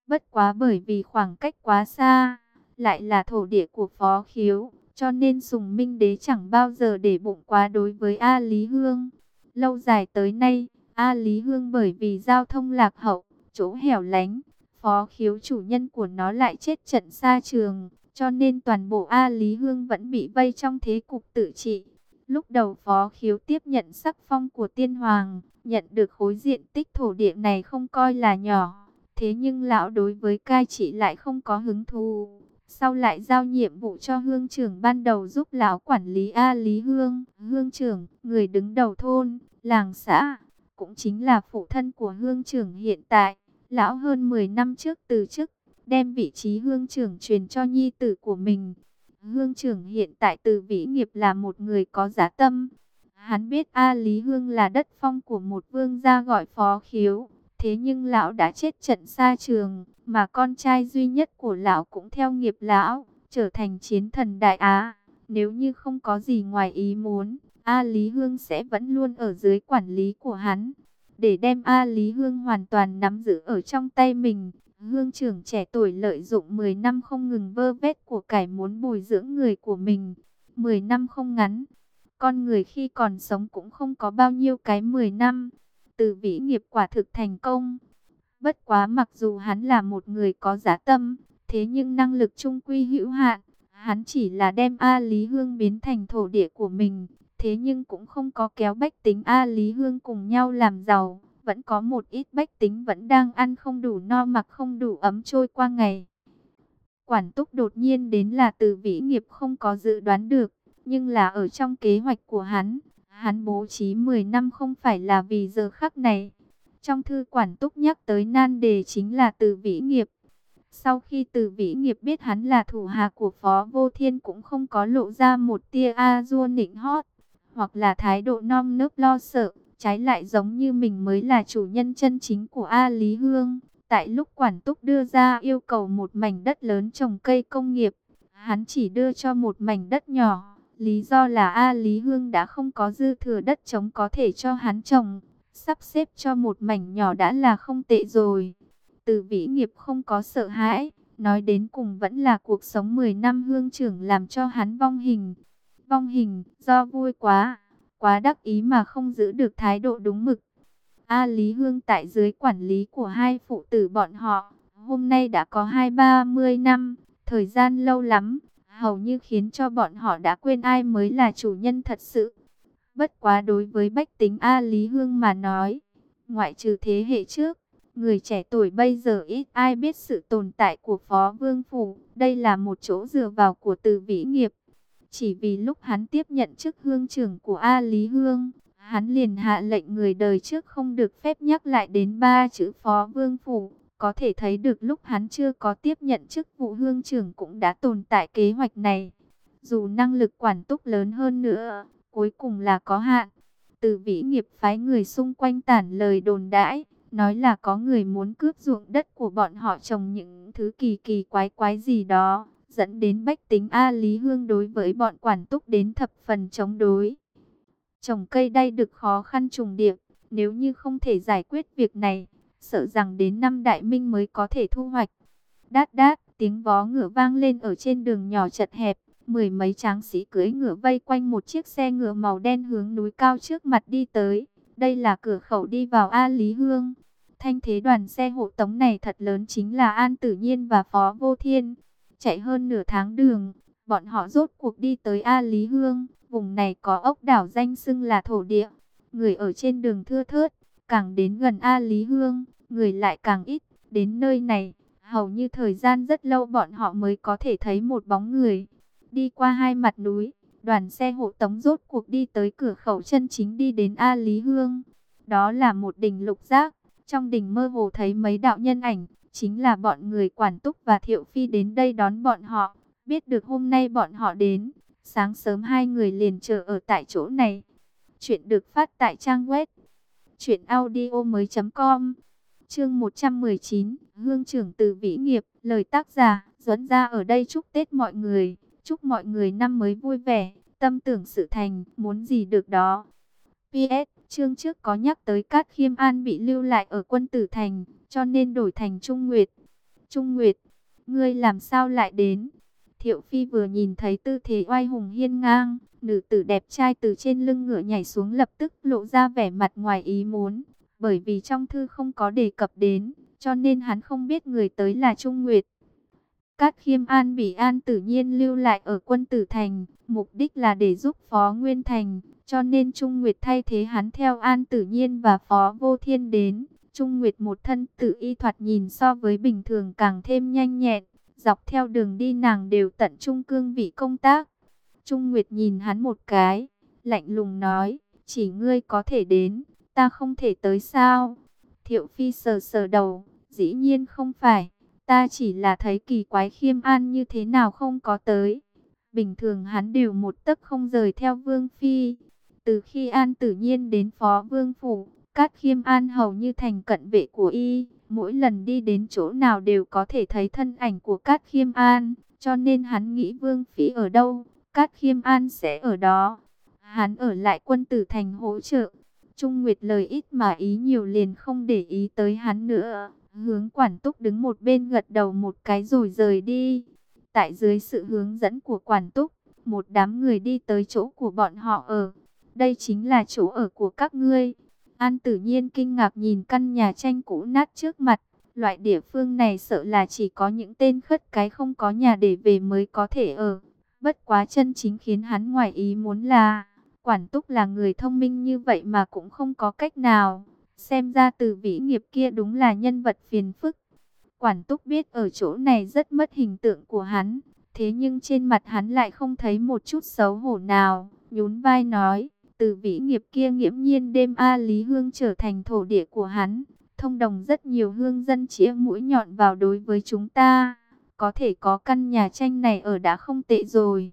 Bất quá bởi vì khoảng cách quá xa, lại là thổ địa của Phó Khiếu, cho nên Sùng Minh Đế chẳng bao giờ để bụng quá đối với A Lý Hương. Lâu dài tới nay, A Lý Hương bởi vì giao thông lạc hậu, chỗ hẻo lánh, Phó Khiếu chủ nhân của nó lại chết trận xa trường, cho nên toàn bộ A Lý Hương vẫn bị vây trong thế cục tự trị. Lúc đầu Phó Khiếu tiếp nhận sắc phong của Tiên Hoàng, nhận được khối diện tích thổ địa này không coi là nhỏ. Thế nhưng lão đối với cai trị lại không có hứng thú. Sau lại giao nhiệm vụ cho hương trưởng ban đầu giúp lão quản lý A Lý Hương. Hương trưởng, người đứng đầu thôn, làng xã, cũng chính là phụ thân của hương trưởng hiện tại. Lão hơn 10 năm trước từ chức, đem vị trí hương trưởng truyền cho nhi tử của mình. Hương trưởng hiện tại Từ Vĩ Nghiệp là một người có giá tâm. Hắn biết A Lý Hương là đất phong của một vương gia gọi Phó Khiếu. Thế nhưng lão đã chết trận xa trường, mà con trai duy nhất của lão cũng theo nghiệp lão, trở thành chiến thần Đại Á. Nếu như không có gì ngoài ý muốn, A Lý Hương sẽ vẫn luôn ở dưới quản lý của hắn. Để đem A Lý Hương hoàn toàn nắm giữ ở trong tay mình, hương trưởng trẻ tuổi lợi dụng 10 năm không ngừng vơ vét của cải muốn bồi dưỡng người của mình. 10 năm không ngắn, con người khi còn sống cũng không có bao nhiêu cái 10 năm. Từ Vĩ Nghiệp quả thực thành công. Bất quá mặc dù hắn là một người có giá tâm, thế nhưng năng lực trung quy hữu hạn. Hắn chỉ là đem A Lý Hương biến thành thổ địa của mình, thế nhưng cũng không có kéo bách tính A Lý Hương cùng nhau làm giàu. Vẫn có một ít bách tính vẫn đang ăn không đủ no mặc không đủ ấm trôi qua ngày. Quản túc đột nhiên đến là Từ Vĩ Nghiệp không có dự đoán được, nhưng là ở trong kế hoạch của hắn. Hắn bố trí 10 năm không phải là vì giờ khắc này. Trong thư quản túc nhắc tới nan đề chính là Từ Vĩ Nghiệp. Sau khi Từ Vĩ Nghiệp biết hắn là thủ hạ của Phó Vô Thiên cũng không có lộ ra một tia a-dua nịnh hót, hoặc là thái độ non nớp lo sợ, trái lại giống như mình mới là chủ nhân chân chính của A Lý Hương. Tại lúc quản túc đưa ra yêu cầu một mảnh đất lớn trồng cây công nghiệp, hắn chỉ đưa cho một mảnh đất nhỏ. Lý do là A Lý Hương đã không có dư thừa đất trống có thể cho hắn trồng, sắp xếp cho một mảnh nhỏ đã là không tệ rồi. Từ Vĩ Nghiệp không có sợ hãi, nói đến cùng vẫn là cuộc sống 10 năm hương trưởng làm cho hắn vong hình. Vong hình do vui quá đắc ý mà không giữ được thái độ đúng mực. A Lý Hương tại dưới quản lý của hai phụ tử bọn họ, hôm nay đã có 20-30 năm, thời gian lâu lắm, hầu như khiến cho bọn họ đã quên ai mới là chủ nhân thật sự. Bất quá đối với bách tính A Lý Hương mà nói, ngoại trừ thế hệ trước, người trẻ tuổi bây giờ ít ai biết sự tồn tại của Phó Vương Phủ. Đây là một chỗ dựa vào của Từ Vĩ Nghiệp. Chỉ vì lúc hắn tiếp nhận chức hương trưởng của A Lý Hương, hắn liền hạ lệnh người đời trước không được phép nhắc lại đến 3 chữ Phó Vương Phủ. Có thể thấy được lúc hắn chưa có tiếp nhận chức vụ hương trưởng cũng đã tồn tại kế hoạch này. Dù năng lực quản túc lớn hơn nữa, cuối cùng là có hạn. Từ Vĩ Nghiệp phái người xung quanh tản lời đồn đãi, nói là có người muốn cướp ruộng đất của bọn họ trồng những thứ kỳ kỳ quái quái gì đó, dẫn đến bách tính A Lý Hương đối với bọn quản túc đến thập phần chống đối. Trồng cây đay được khó khăn trùng điệp, nếu như không thể giải quyết việc này, sợ rằng đến năm Đại Minh mới có thể thu hoạch. Đát đát, tiếng vó ngựa vang lên ở trên đường nhỏ chật hẹp. Mười mấy tráng sĩ cưỡi ngựa vây quanh một chiếc xe ngựa màu đen hướng núi cao trước mặt đi tới. Đây là cửa khẩu đi vào A Lý Hương. Thanh thế đoàn xe hộ tống này thật lớn, chính là An Tử Nhiên và Phó Vô Thiên. Chạy hơn nửa tháng đường, bọn họ rốt cuộc đi tới A Lý Hương. Vùng này có ốc đảo danh xưng là thổ địa. Người ở trên đường thưa thớt, càng đến gần A Lý Hương, người lại càng ít. Đến nơi này, hầu như thời gian rất lâu bọn họ mới có thể thấy một bóng người. Đi qua hai mặt núi, đoàn xe hộ tống rốt cuộc đi tới cửa khẩu chân chính đi đến A Lý Hương. Đó là một đình lục giác, trong đình mơ hồ thấy mấy đạo nhân ảnh, chính là bọn người quản túc và Thiệu Phi đến đây đón bọn họ. Biết được hôm nay bọn họ đến, sáng sớm hai người liền chờ ở tại chỗ này. Chuyện được phát tại trang web truyệnaudiomoi.com. Chương 119, Hương trưởng Từ Vĩ Nghiệp, lời tác giả Duẫn Gia ở đây chúc Tết mọi người. Chúc mọi người năm mới vui vẻ, tâm tưởng sự thành, muốn gì được đó. PS, chương trước có nhắc tới Cát Khiêm An bị lưu lại ở Quân Tử Thành, cho nên đổi thành Trung Nguyệt. Trung Nguyệt, ngươi làm sao lại đến? Thiệu Phi vừa nhìn thấy tư thế oai hùng hiên ngang, nữ tử đẹp trai từ trên lưng ngựa nhảy xuống lập tức lộ ra vẻ mặt ngoài ý muốn. Bởi vì trong thư không có đề cập đến, cho nên hắn không biết người tới là Trung Nguyệt. Cát Khiêm An bị An Tử Nhiên lưu lại ở Quân Tử Thành, mục đích là để giúp Phó Nguyên Thành, cho nên Trung Nguyệt thay thế hắn theo An Tử Nhiên và Phó Vô Thiên đến. Trung Nguyệt một thân tự y thoạt nhìn so với bình thường càng thêm nhanh nhẹn, dọc theo đường đi nàng đều tận trung cương vị công tác. Trung Nguyệt nhìn hắn một cái, lạnh lùng nói, chỉ ngươi có thể đến, ta không thể tới sao? Thiệu Phi sờ sờ đầu, dĩ nhiên không phải. Ta chỉ là thấy kỳ quái Khiêm An như thế nào không có tới. Bình thường hắn đều một tấc không rời theo Vương Phi. Từ khi An Tử Nhiên đến Phó Vương Phủ, Cát Khiêm An hầu như thành cận vệ của y. Mỗi lần đi đến chỗ nào đều có thể thấy thân ảnh của Cát Khiêm An. Cho nên hắn nghĩ Vương Phi ở đâu, Cát Khiêm An sẽ ở đó. Hắn ở lại Quân Tử Thành hỗ trợ. Trung Nguyệt lời ít mà ý nhiều liền không để ý tới hắn nữa. Hướng Quản Túc đứng một bên gật đầu một cái rồi rời đi. Tại dưới sự hướng dẫn của Quản Túc, một đám người đi tới chỗ của bọn họ ở. Đây chính là chỗ ở của các ngươi. An Tử Nhiên kinh ngạc nhìn căn nhà tranh cũ nát trước mặt. Loại địa phương này sợ là chỉ có những tên khất cái không có nhà để về mới có thể ở. Bất quá chân chính khiến hắn ngoài ý muốn là Quản Túc là người thông minh như vậy mà cũng không có cách nào. Xem ra Từ Vĩ Nghiệp kia đúng là nhân vật phiền phức. Quản Túc biết ở chỗ này rất mất hình tượng của hắn. Thế nhưng trên mặt hắn lại không thấy một chút xấu hổ nào. Nhún vai nói, Từ Vĩ Nghiệp kia nghiễm nhiên đem A Lý Hương trở thành thổ địa của hắn. Thông đồng rất nhiều hương dân chĩa mũi nhọn vào đối với chúng ta. Có thể có căn nhà tranh này ở đã không tệ rồi.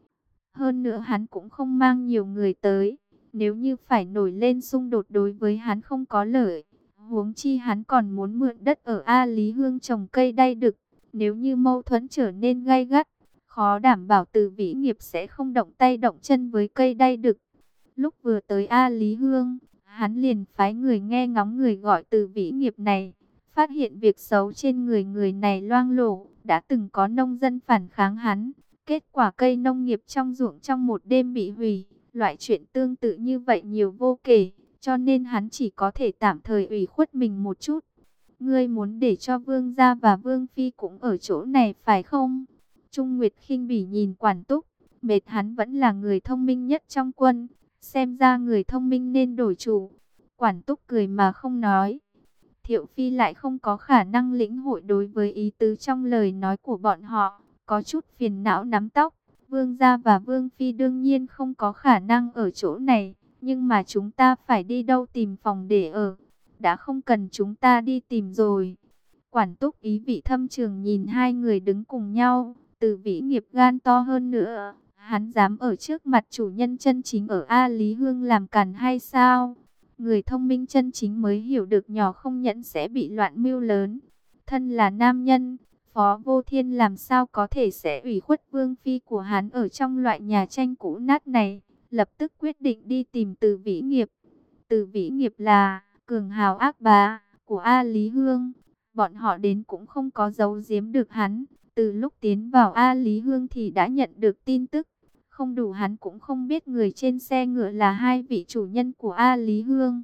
Hơn nữa hắn cũng không mang nhiều người tới. Nếu như phải nổi lên xung đột đối với hắn không có lợi. Huống chi hắn còn muốn mượn đất ở A Lý Hương trồng cây đay đực. Nếu như mâu thuẫn trở nên gay gắt, khó đảm bảo Từ Vĩ Nghiệp sẽ không động tay động chân với cây đay đực. Lúc vừa tới A Lý Hương, hắn liền phái người nghe ngóng người gọi Từ Vĩ Nghiệp này. Phát hiện việc xấu trên người người này loang lổ, đã từng có nông dân phản kháng hắn. Kết quả cây nông nghiệp trong ruộng trong một đêm bị hủy. Loại chuyện tương tự như vậy nhiều vô kể, cho nên hắn chỉ có thể tạm thời ủy khuất mình một chút. Ngươi muốn để cho Vương gia và Vương Phi cũng ở chỗ này phải không? Trung Nguyệt khinh bỉ nhìn Quản Túc, mệt hắn vẫn là người thông minh nhất trong quân. Xem ra người thông minh nên đổi chủ. Quản Túc cười mà không nói. Thiệu Phi lại không có khả năng lĩnh hội đối với ý tứ trong lời nói của bọn họ, có chút phiền não nắm tóc. Vương gia và Vương Phi đương nhiên không có khả năng ở chỗ này, nhưng mà chúng ta phải đi đâu tìm phòng để ở? Đã không cần chúng ta đi tìm rồi. Quản Túc ý vị thâm trường nhìn hai người đứng cùng nhau, Từ Vĩ Nghiệp gan to hơn nữa. Hắn dám ở trước mặt chủ nhân chân chính ở A Lý Hương làm càn hay sao? Người thông minh chân chính mới hiểu được nhỏ không nhẫn sẽ bị loạn mưu lớn. Thân là nam nhân, Phó Vô Thiên làm sao có thể sẽ ủy khuất Vương Phi của hắn ở trong loại nhà tranh cũ nát này. Lập tức quyết định đi tìm Từ Vĩ Nghiệp. Từ Vĩ Nghiệp là cường hào ác bá của A Lý Hương. Bọn họ đến cũng không có giấu giếm được hắn. Từ lúc tiến vào A Lý Hương thì đã nhận được tin tức. Không đủ hắn cũng không biết người trên xe ngựa là hai vị chủ nhân của A Lý Hương.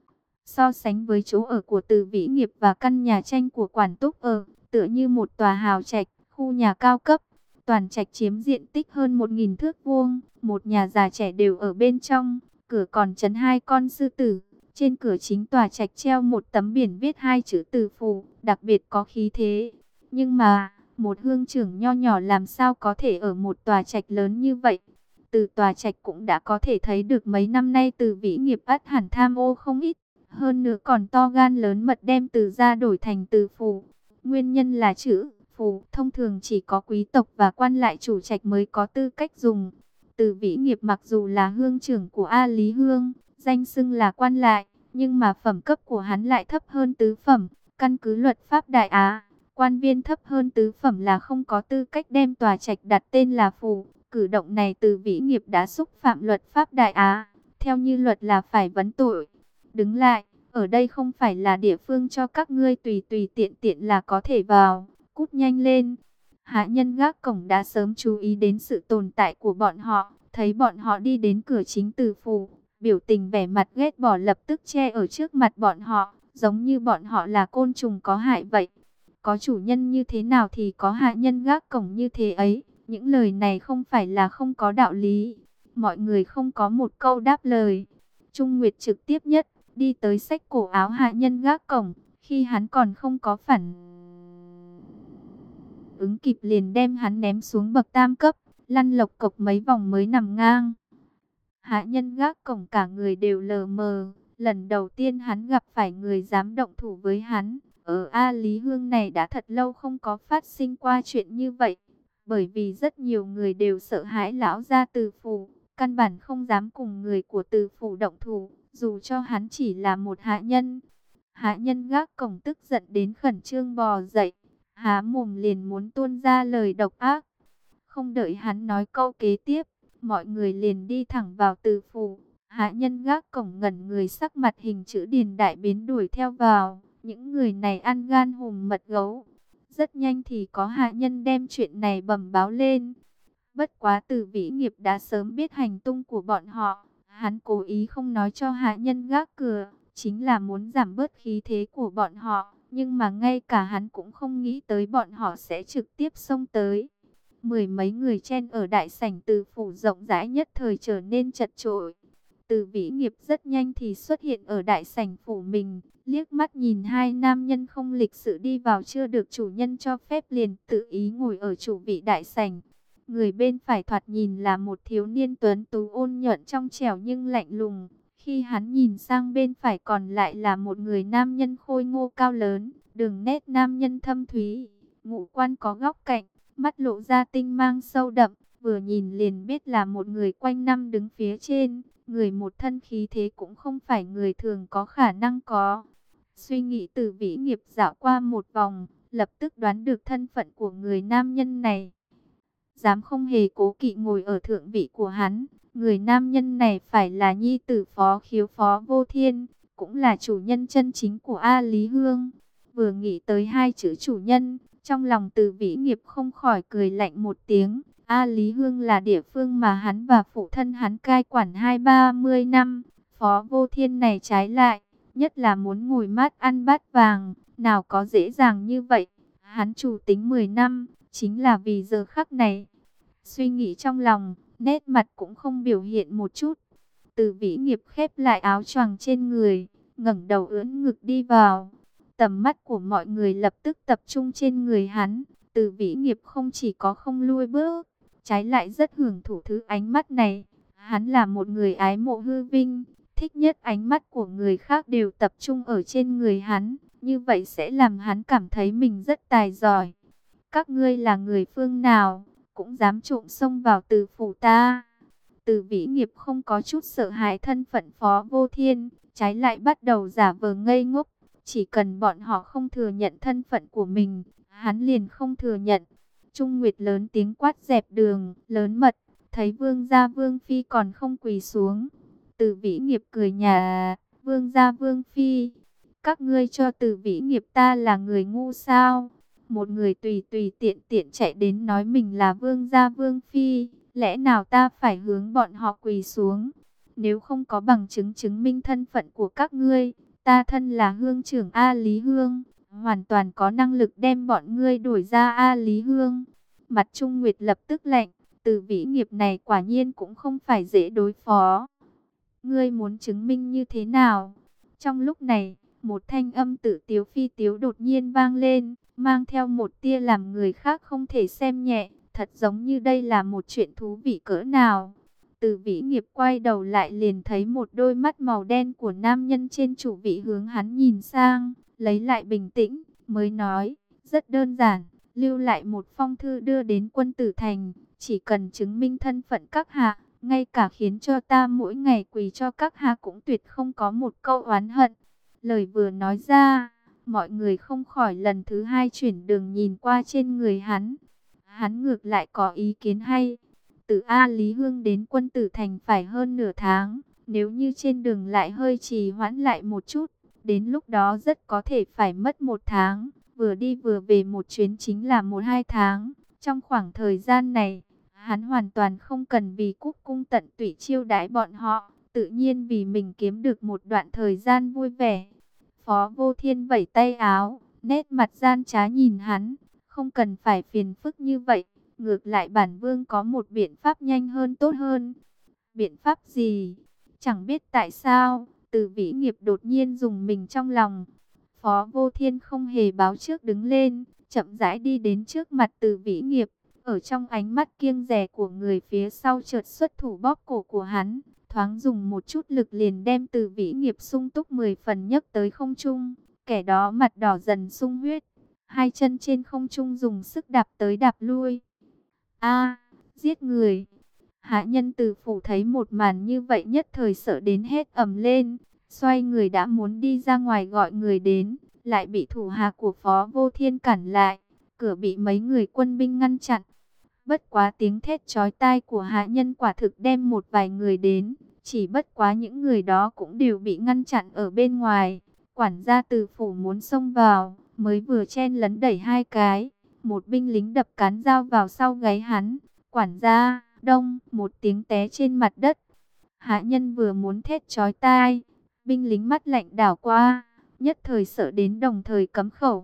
So sánh với chỗ ở của Từ Vĩ Nghiệp và căn nhà tranh của Quản Túc ở, tựa như một tòa hào trạch, khu nhà cao cấp. Toàn trạch chiếm diện tích hơn 1.000 thước vuông, một nhà già trẻ đều ở bên trong, cửa còn trấn hai con sư tử. Trên cửa chính tòa trạch treo một tấm biển viết hai chữ Từ Phủ, đặc biệt có khí thế. Nhưng mà, một hương trưởng nho nhỏ làm sao có thể ở một tòa trạch lớn như vậy? Từ tòa trạch cũng đã có thể thấy được mấy năm nay Từ Vĩ Nghiệp ắt hẳn tham ô không ít. Hơn nữa còn to gan lớn mật đem Từ gia đổi thành Từ Phủ. Nguyên nhân là chữ Phủ thông thường chỉ có quý tộc và quan lại chủ trạch mới có tư cách dùng. Từ Vĩ Nghiệp mặc dù là hương trưởng của A Lý Hương, danh xưng là quan lại, nhưng mà phẩm cấp của hắn lại thấp hơn tứ phẩm. Căn cứ luật pháp Đại Á, quan viên thấp hơn tứ phẩm là không có tư cách đem tòa trạch đặt tên là phủ. Cử động này Từ Vĩ Nghiệp đã xúc phạm luật pháp Đại Á, theo như luật là phải vấn tội. Đứng lại, ở đây không phải là địa phương cho các ngươi tùy tùy tiện tiện là có thể vào. cút nhanh lên. Hạ nhân gác cổng đã sớm chú ý đến sự tồn tại của bọn họ, thấy bọn họ đi đến cửa chính Từ phủ, biểu tình vẻ mặt ghét bỏ lập tức che ở trước mặt bọn họ, giống như bọn họ là côn trùng có hại vậy. Có chủ nhân như thế nào thì có hạ nhân gác cổng như thế ấy. Những lời này không phải là không có đạo lý. Mọi người không có một câu đáp lời. Trung Nguyệt trực tiếp nhất đi tới xách cổ áo hạ nhân gác cổng. Khi hắn còn không có phản ứng kịp liền đem hắn ném xuống bậc tam cấp, lăn lộc cộc mấy vòng mới nằm ngang. Hạ nhân gác cổng cả người đều lờ mờ. Lần đầu tiên hắn gặp phải người dám động thủ với hắn. Ở A Lý Hương này đã thật lâu không có phát sinh qua chuyện như vậy. Bởi vì rất nhiều người đều sợ hãi lão gia Từ phủ, căn bản không dám cùng người của Từ phủ động thủ, dù cho hắn chỉ là một hạ nhân. Hạ nhân gác cổng tức giận đến khẩn trương bò dậy, há mồm liền muốn tuôn ra lời độc ác. Không đợi hắn nói câu kế tiếp, mọi người liền đi thẳng vào Từ phủ. Hạ nhân gác cổng ngẩn người, sắc mặt hình chữ điền đại biến đuổi theo vào. Những người này ăn gan hùm mật gấu. Rất nhanh thì có hạ nhân đem chuyện này bẩm báo lên. Bất quá Từ Vĩ Nghiệp đã sớm biết hành tung của bọn họ. Hắn cố ý không nói cho hạ nhân gác cửa, chính là muốn giảm bớt khí thế của bọn họ. Nhưng mà ngay cả hắn cũng không nghĩ tới bọn họ sẽ trực tiếp xông tới. Mười mấy người chen ở đại sảnh Từ phủ rộng rãi nhất thời trở nên chật chội. Từ Vĩ Nghiệp rất nhanh thì xuất hiện ở đại sảnh phủ mình, liếc mắt nhìn hai nam nhân không lịch sự đi vào chưa được chủ nhân cho phép liền tự ý ngồi ở chủ vị đại sảnh. Người bên phải thoạt nhìn là một thiếu niên tuấn tú ôn nhuận trong trẻo nhưng lạnh lùng. Khi hắn nhìn sang bên phải còn lại là một người nam nhân khôi ngô cao lớn, đường nét nam nhân thâm thúy, ngũ quan có góc cạnh, mắt lộ ra tinh mang sâu đậm, vừa nhìn liền biết là một người quanh năm đứng phía trên. Người một thân khí thế cũng không phải người thường có khả năng có. Suy nghĩ Từ Vĩ Nghiệp dạo qua một vòng, lập tức đoán được thân phận của người nam nhân này. Dám không hề cố kỵ ngồi ở thượng vị của hắn. Người nam nhân này phải là nhi tử Phó Khiếu Phó Vô Thiên, cũng là chủ nhân chân chính của A Lý Hương. Vừa nghĩ tới hai chữ chủ nhân, trong lòng Từ Vĩ Nghiệp không khỏi cười lạnh một tiếng. A Lý Hương là địa phương mà hắn và phụ thân hắn cai quản 20-30 năm. Phó Vô Thiên này trái lại, nhất là muốn ngồi mát ăn bát vàng, nào có dễ dàng như vậy. Hắn chủ tính 10 năm, chính là vì giờ khắc này. Suy nghĩ trong lòng, nét mặt cũng không biểu hiện một chút. Từ Vĩ Nghiệp khép lại áo choàng trên người, ngẩng đầu ưỡn ngực đi vào. Tầm mắt của mọi người lập tức tập trung trên người hắn. Từ Vĩ Nghiệp không chỉ có không lui bước, trái lại rất hưởng thụ thứ ánh mắt này. Hắn là một người ái mộ hư vinh, thích nhất ánh mắt của người khác đều tập trung ở trên người hắn. Như vậy sẽ làm hắn cảm thấy mình rất tài giỏi. Các ngươi là người phương nào, cũng dám trộm xông vào Từ phủ ta. Từ Vĩ Nghiệp không có chút sợ hãi thân phận Phó Vô Thiên, trái lại bắt đầu giả vờ ngây ngốc. Chỉ cần bọn họ không thừa nhận thân phận của mình, hắn liền không thừa nhận. Trung Nguyệt lớn tiếng quát dẹp đường, lớn mật, thấy vương gia vương phi còn không quỳ xuống. Từ Vĩ Nghiệp cười nhả, vương gia vương phi, các ngươi cho Từ Vĩ Nghiệp ta là người ngu sao? Một người tùy tùy tiện tiện chạy đến nói mình là vương gia vương phi, lẽ nào ta phải hướng bọn họ quỳ xuống? Nếu không có bằng chứng chứng minh thân phận của các ngươi, ta thân là hương trưởng A Lý Hương, hoàn toàn có năng lực đem bọn ngươi đuổi ra A Lý Hương. Mặt Trung Nguyệt lập tức lạnh, Từ Vĩ Nghiệp này quả nhiên cũng không phải dễ đối phó. Ngươi muốn chứng minh như thế nào? Trong lúc này, một thanh âm tự tiếu phi tiếu đột nhiên vang lên, mang theo một tia làm người khác không thể xem nhẹ, thật giống như đây là một chuyện thú vị cỡ nào. Từ Vĩ Nghiệp quay đầu lại liền thấy một đôi mắt màu đen của nam nhân trên chủ vị hướng hắn nhìn sang, lấy lại bình tĩnh, mới nói, rất đơn giản, lưu lại một phong thư đưa đến Quân Tử Thành, chỉ cần chứng minh thân phận các hạ, ngay cả khiến cho ta mỗi ngày quỳ cho các hạ cũng tuyệt không có một câu oán hận. Lời vừa nói ra, mọi người không khỏi lần thứ hai chuyển đường nhìn qua trên người hắn. Hắn ngược lại có ý kiến hay. Từ A Lý Hương đến Quân Tử Thành phải hơn nửa tháng. Nếu như trên đường lại hơi trì hoãn lại một chút, đến lúc đó rất có thể phải mất một tháng. vừa đi vừa về một chuyến chính là 1-2 tháng. Trong khoảng thời gian này, hắn hoàn toàn không cần vì cúc cung tận tụy chiêu đãi bọn họ, tự nhiên vì mình kiếm được một đoạn thời gian vui vẻ. Phó Vô Thiên vẩy tay áo, nét mặt gian trá nhìn hắn, không cần phải phiền phức như vậy, ngược lại bản vương có một biện pháp nhanh hơn tốt hơn. Biện pháp gì? Chẳng biết tại sao, Từ Vĩ Nghiệp đột nhiên rùng mình trong lòng. Phó Vô Thiên không hề báo trước đứng lên, chậm rãi đi đến trước mặt Từ Vĩ Nghiệp, ở trong ánh mắt kiêng dè của người phía sau chợt xuất thủ bóp cổ của hắn, thoáng dùng một chút lực liền đem Từ Vĩ Nghiệp sung túc 10 phần nhấc tới không trung, kẻ đó mặt đỏ dần sung huyết, hai chân trên không trung dùng sức đạp tới đạp lui. A, giết người! Hạ nhân Từ phủ thấy một màn như vậy nhất thời sợ đến hét ầm lên, xoay người đã muốn đi ra ngoài gọi người đến, lại bị thủ hạ của Phó Vô Thiên cản lại, cửa bị mấy người quân binh ngăn chặn. Bất quá tiếng thét chói tai của hạ nhân quả thực đem một vài người đến, chỉ bất quá những người đó cũng đều bị ngăn chặn ở bên ngoài. Quản gia Từ phủ muốn xông vào, mới vừa chen lấn đẩy hai cái, một binh lính đập cán dao vào sau gáy hắn. Quản gia, đông, một tiếng té trên mặt đất. Hạ nhân vừa muốn thét chói tai, binh lính mắt lạnh đảo qua, nhất thời sợ đến đồng thời cấm khẩu,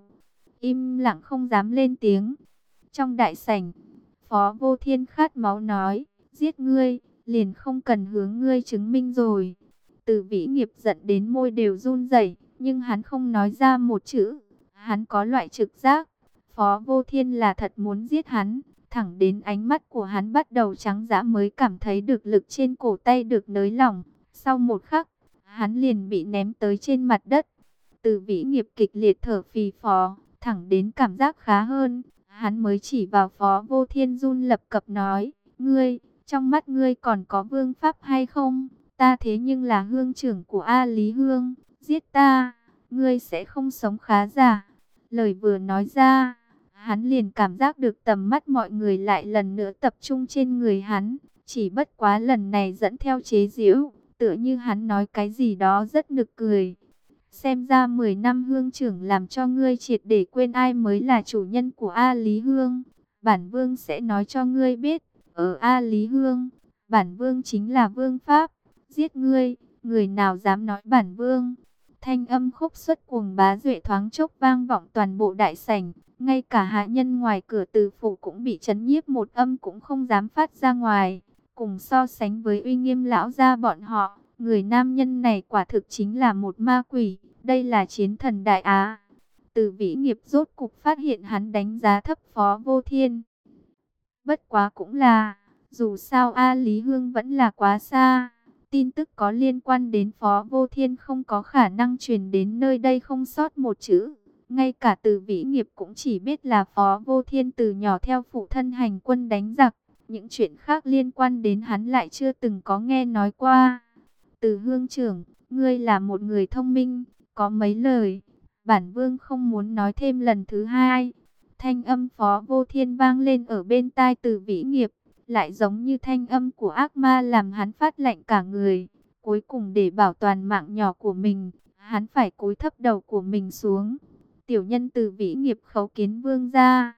im lặng không dám lên tiếng. Trong đại sảnh, Phó Vô Thiên khát máu nói, giết ngươi, liền không cần hướng ngươi chứng minh rồi. Từ Vĩ Nghiệp giận đến môi đều run rẩy, nhưng hắn không nói ra một chữ. Hắn có loại trực giác, Phó Vô Thiên là thật muốn giết hắn. Thẳng đến ánh mắt của hắn bắt đầu trắng dã mới cảm thấy được lực trên cổ tay được nới lỏng. Sau một khắc, hắn liền bị ném tới trên mặt đất. Từ Vĩ Nghiệp kịch liệt thở phì phò, thẳng đến cảm giác khá hơn, hắn mới chỉ vào Phó Vô Thiên run lập cập nói, ngươi, trong mắt ngươi còn có vương pháp hay không? Ta thế nhưng là hương trưởng của A Lý Hương, giết ta, ngươi sẽ không sống khá giả. Lời vừa nói ra, hắn liền cảm giác được tầm mắt mọi người lại lần nữa tập trung trên người hắn, chỉ bất quá lần này dẫn theo chế giễu, tựa như hắn nói cái gì đó rất nực cười. Xem ra 10 năm hương trưởng làm cho ngươi triệt để quên ai mới là chủ nhân của A Lý Hương. Bản vương sẽ nói cho ngươi biết, ở A Lý Hương, bản vương chính là vương pháp, giết ngươi, người nào dám nói bản vương. Thanh âm khúc xuất cuồng bá duệ thoáng chốc vang vọng toàn bộ đại sảnh, ngay cả hạ nhân ngoài cửa Từ phủ cũng bị chấn nhiếp, một âm cũng không dám phát ra ngoài. Cùng so sánh với uy nghiêm lão gia bọn họ, người nam nhân này quả thực chính là một ma quỷ, đây là chiến thần Đại Á. Từ Vĩ Nghiệp rốt cục phát hiện hắn đánh giá thấp Phó Vô Thiên. Bất quá cũng là, dù sao A Lý Hương vẫn là quá xa, tin tức có liên quan đến Phó Vô Thiên không có khả năng truyền đến nơi đây không sót một chữ. Ngay cả Từ Vĩ Nghiệp cũng chỉ biết là Phó Vô Thiên từ nhỏ theo phụ thân hành quân đánh giặc, những chuyện khác liên quan đến hắn lại chưa từng có nghe nói qua. Từ Hương trưởng, ngươi là một người thông minh, có mấy lời, bản vương không muốn nói thêm lần thứ hai. Thanh âm Phó Vô Thiên vang lên ở bên tai Từ Vĩ Nghiệp, lại giống như thanh âm của ác ma làm hắn phát lạnh cả người. Cuối cùng để bảo toàn mạng nhỏ của mình, hắn phải cúi thấp đầu của mình xuống. Tiểu nhân Từ Vĩ Nghiệp khấu kiến vương gia.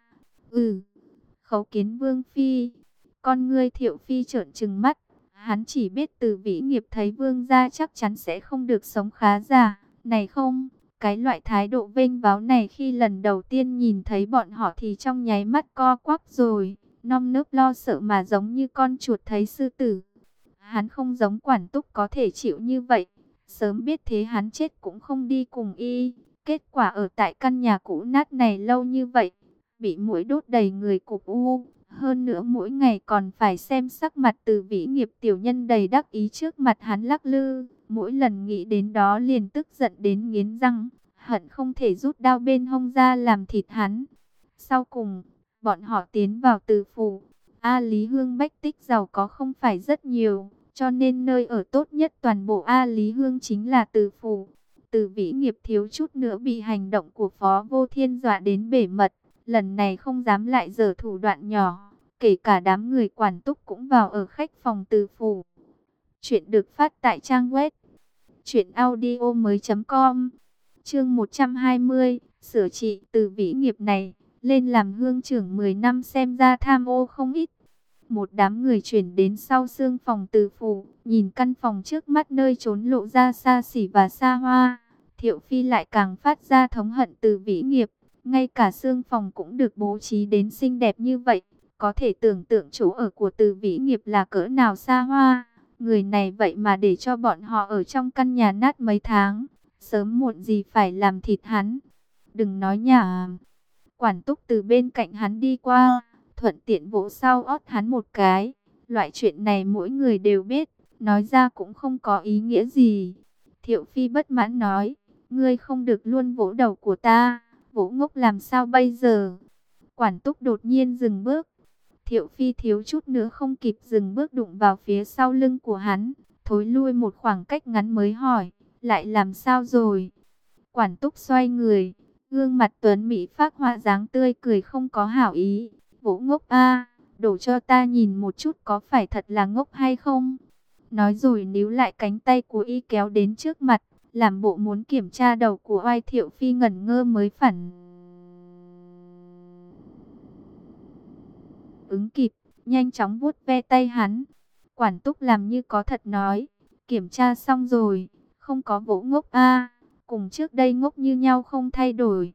Khấu kiến vương phi. Con ngươi Thiệu Phi trợn trừng mắt. Hắn chỉ biết Từ Vĩ Nghiệp thấy vương gia chắc chắn sẽ không được sống khá giả. Này không, cái loại thái độ vênh váo này khi lần đầu tiên nhìn thấy bọn họ thì trong nháy mắt co quắp rồi. Nơm nớp lo sợ mà giống như con chuột thấy sư tử. Hắn không giống Quản Túc có thể chịu như vậy. Sớm biết thế hắn chết cũng không đi cùng y. Kết quả ở tại căn nhà cũ nát này lâu như vậy, bị muỗi đốt đầy người cục u. Hơn nữa mỗi ngày còn phải xem sắc mặt Từ Vĩ Nghiệp tiểu nhân đầy đắc ý trước mặt hắn lắc lư. Mỗi lần nghĩ đến đó liền tức giận đến nghiến răng, hận không thể rút đao bên hông ra làm thịt hắn. Sau cùng, bọn họ tiến vào Từ phủ. A Lý Hương bách tích giàu có không phải rất nhiều, cho nên nơi ở tốt nhất toàn bộ A Lý Hương chính là Từ phủ. Từ Vĩ Nghiệp thiếu chút nữa bị hành động của Phó Vô Thiên dọa đến bể mật, lần này không dám lại giở thủ đoạn nhỏ, kể cả đám người Quản Túc cũng vào ở khách phòng Từ phủ. Chuyện được phát tại trang web truyệnaudiomoi.com. Chương 120, sửa trị Từ Vĩ Nghiệp này, lên làm hương trưởng 10 năm xem ra tham ô không ít. Một đám người chuyển đến sau xương phòng Từ phủ, nhìn căn phòng trước mắt nơi trốn lộ ra xa xỉ và xa hoa. Thiệu Phi lại càng phát ra thống hận Từ Vĩ Nghiệp, ngay cả xương phòng cũng được bố trí đến xinh đẹp như vậy. Có thể tưởng tượng chỗ ở của Từ Vĩ Nghiệp là cỡ nào xa hoa. Người này vậy mà để cho bọn họ ở trong căn nhà nát mấy tháng, sớm muộn gì phải làm thịt hắn. Đừng nói nhảm. Quản Túc từ bên cạnh hắn đi qua, thuận tiện vỗ sau ót hắn một cái. Loại chuyện này mỗi người đều biết, nói ra cũng không có ý nghĩa gì. Thiệu Phi bất mãn nói, ngươi không được luôn vỗ đầu của ta, vỗ ngốc làm sao bây giờ? Quản Túc đột nhiên dừng bước. Thiệu Phi thiếu chút nữa không kịp dừng bước, đụng vào phía sau lưng của hắn, thối lui một khoảng cách ngắn mới hỏi, lại làm sao rồi? Quản Túc xoay người, gương mặt tuấn mỹ phác họa dáng tươi cười không có hảo ý. Vỗ ngốc a, đổ cho ta nhìn một chút có phải thật là ngốc hay không? Nói rồi níu lại cánh tay của y kéo đến trước mặt, làm bộ muốn kiểm tra đầu của oai. Thiệu Phi ngẩn ngơ mới phản ứng kịp, nhanh chóng vuốt ve tay hắn. Quản Túc làm như có thật nói, kiểm tra xong rồi, không có vỗ ngốc a, cùng trước đây ngốc như nhau không thay đổi.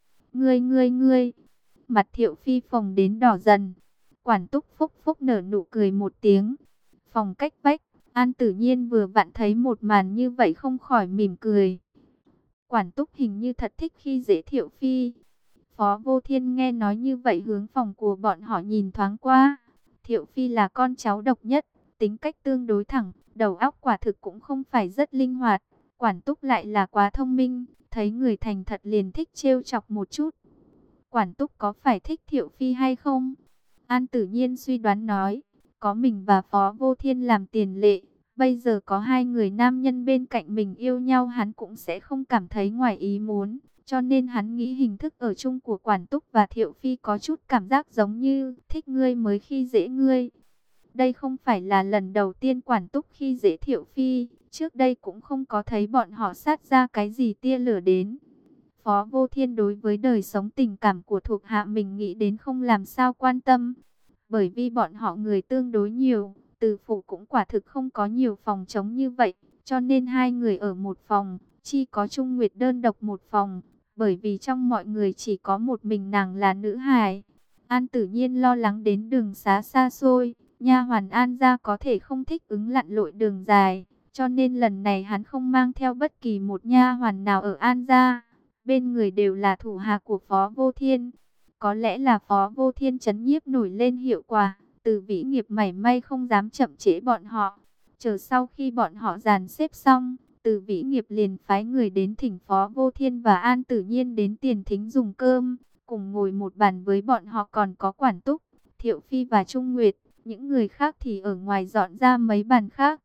Ngươi, mặt Thiệu Phi phồng đến đỏ dần. Quản Túc phúc phúc nở nụ cười một tiếng. Phòng cách vách, An Tử Nhiên vừa vặn thấy một màn như vậy không khỏi mỉm cười. Quản Túc hình như thật thích khi dễ Thiệu Phi. Phó Vô Thiên nghe nói như vậy hướng phòng của bọn họ nhìn thoáng qua. Thiệu Phi là con cháu độc nhất, tính cách tương đối thẳng, đầu óc quả thực cũng không phải rất linh hoạt. Quản Túc lại là quá thông minh, thấy người thành thật liền thích trêu chọc một chút. Quản Túc có phải thích Thiệu Phi hay không? An Tử Nhiên suy đoán nói, có mình và Phó Vô Thiên làm tiền lệ, bây giờ có hai người nam nhân bên cạnh mình yêu nhau hắn cũng sẽ không cảm thấy ngoài ý muốn. Cho nên hắn nghĩ hình thức ở chung của Quản Túc và Thiệu Phi có chút cảm giác giống như thích ngươi mới khi dễ ngươi. Đây không phải là lần đầu tiên Quản Túc khi dễ Thiệu Phi, trước đây cũng không có thấy bọn họ sát ra cái gì tia lửa đến. Phó Vô Thiên đối với đời sống tình cảm của thuộc hạ mình nghĩ đến không làm sao quan tâm. Bởi vì bọn họ người tương đối nhiều, Từ phủ cũng quả thực không có nhiều phòng trống như vậy, cho nên hai người ở một phòng, chỉ có Trung Nguyệt đơn độc một phòng. Bởi vì trong mọi người chỉ có một mình nàng là nữ hài. An Tử Nhiên lo lắng đến đường xá xa xôi, nha hoàn An gia có thể không thích ứng lặn lội đường dài, cho nên lần này hắn không mang theo bất kỳ một nha hoàn nào ở An gia. Bên người đều là thủ hạ của Phó Vô Thiên. Có lẽ là Phó Vô Thiên trấn nhiếp nổi lên hiệu quả, Từ Vĩ Nghiệp mảy may không dám chậm trễ bọn họ. Chờ sau khi bọn họ dàn xếp xong, Từ Vĩ Nghiệp liền phái người đến thỉnh Phó Vô Thiên và An Tử Nhiên đến tiền thính dùng cơm, cùng ngồi một bàn với bọn họ còn có Quản Túc, Thiệu Phi và Trung Nguyệt, những người khác thì ở ngoài dọn ra mấy bàn khác.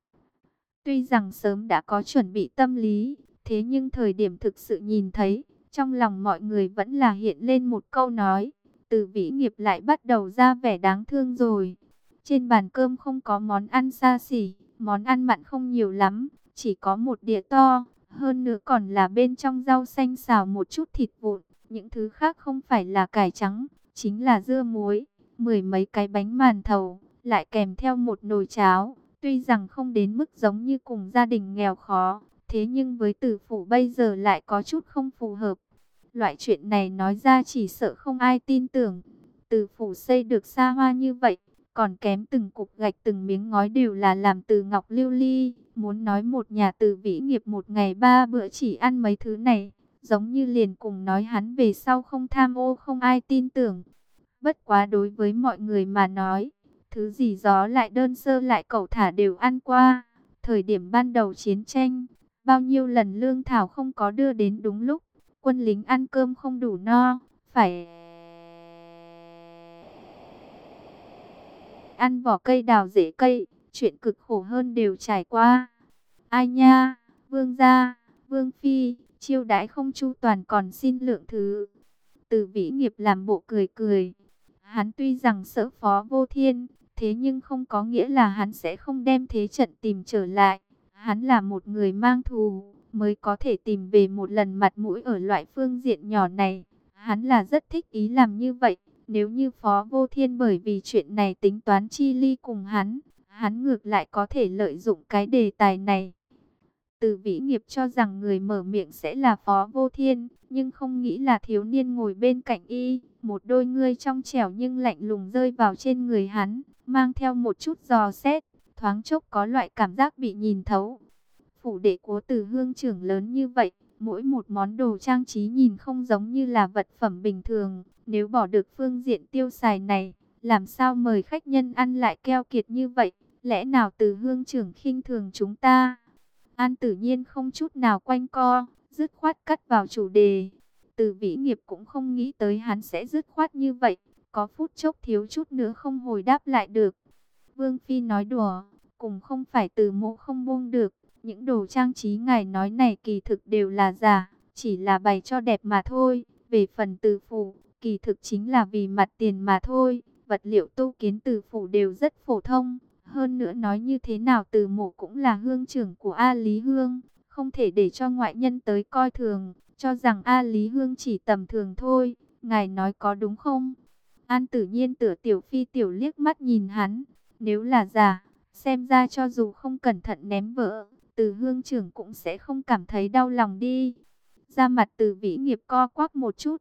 Tuy rằng sớm đã có chuẩn bị tâm lý, thế nhưng thời điểm thực sự nhìn thấy, trong lòng mọi người vẫn là hiện lên một câu nói, Từ Vĩ Nghiệp lại bắt đầu ra vẻ đáng thương rồi. Trên bàn cơm không có món ăn xa xỉ, món ăn mặn không nhiều lắm, chỉ có một đĩa to, hơn nữa còn là bên trong rau xanh xào một chút thịt vụn. Những thứ khác không phải là cải trắng, chính là dưa muối, mười mấy cái bánh màn thầu, lại kèm theo một nồi cháo. Tuy rằng không đến mức giống như cùng gia đình nghèo khó, thế nhưng với Từ phủ bây giờ lại có chút không phù hợp. Loại chuyện này nói ra chỉ sợ không ai tin tưởng. Từ phủ xây được xa hoa như vậy, còn kém từng cục gạch từng miếng ngói đều là làm từ ngọc lưu ly. Muốn nói một nhà Từ Vĩ Nghiệp một ngày 3 bữa chỉ ăn mấy thứ này, giống như liền cùng nói hắn về sau không tham ô không ai tin tưởng. Bất quá đối với mọi người mà nói, thứ gì gió lại đơn sơ lại cẩu thả đều ăn qua. Thời điểm ban đầu chiến tranh, bao nhiêu lần lương thảo không có đưa đến đúng lúc, quân lính ăn cơm không đủ no, phải ăn vỏ cây đào rễ cây, chuyện cực khổ hơn đều trải qua. Ai nha, vương gia, vương phi, chiêu đãi không chu toàn còn xin lượng thứ. Từ Vĩ Nghiệp làm bộ cười cười. Hắn tuy rằng sợ Phó Vô Thiên, thế nhưng không có nghĩa là hắn sẽ không đem thế trận tìm trở lại. Hắn là một người mang thù, mới có thể tìm về một lần mặt mũi ở loại phương diện nhỏ này. Hắn là rất thích ý làm như vậy. Nếu như Phó Vô Thiên bởi vì chuyện này tính toán chi ly cùng hắn ngược lại có thể lợi dụng cái đề tài này. Từ Vĩ Nghiệp cho rằng người mở miệng sẽ là Phó Vô Thiên, nhưng không nghĩ là thiếu niên ngồi bên cạnh y. Một đôi ngươi trong trẻo nhưng lạnh lùng rơi vào trên người hắn, mang theo một chút dò xét, thoáng chốc có loại cảm giác bị nhìn thấu. Phủ đệ của Từ Hương trưởng lớn như vậy, mỗi một món đồ trang trí nhìn không giống như là vật phẩm bình thường. Nếu bỏ được phương diện tiêu xài này, làm sao mời khách nhân ăn lại keo kiệt như vậy? Lẽ nào Từ Hương trưởng khinh thường chúng ta? An Tử Nhiên không chút nào quanh co, dứt khoát cắt vào chủ đề. Từ Vĩ Nghiệp cũng không nghĩ tới hắn sẽ dứt khoát như vậy, có phút chốc thiếu chút nữa không hồi đáp lại được. Vương Phi nói đùa, cùng không phải Từ Mộ không buông được. Những đồ trang trí ngài nói này kỳ thực đều là giả, chỉ là bày cho đẹp mà thôi. Về phần Từ phủ, kỳ thực chính là vì mặt tiền mà thôi. Vật liệu tu kiến Từ phủ đều rất phổ thông. Hơn nữa nói như thế nào Từ Mộ cũng là hương trưởng của A Lý Hương, không thể để cho ngoại nhân tới coi thường, cho rằng A Lý Hương chỉ tầm thường thôi. Ngài nói có đúng không? An Tử Nhiên tựa tiểu phi tiểu liếc mắt nhìn hắn. Nếu là giả, xem ra cho dù không cẩn thận ném vỡ, Từ Hương trưởng cũng sẽ không cảm thấy đau lòng đi. Da mặt Từ Vĩ Nghiệp co quắp một chút.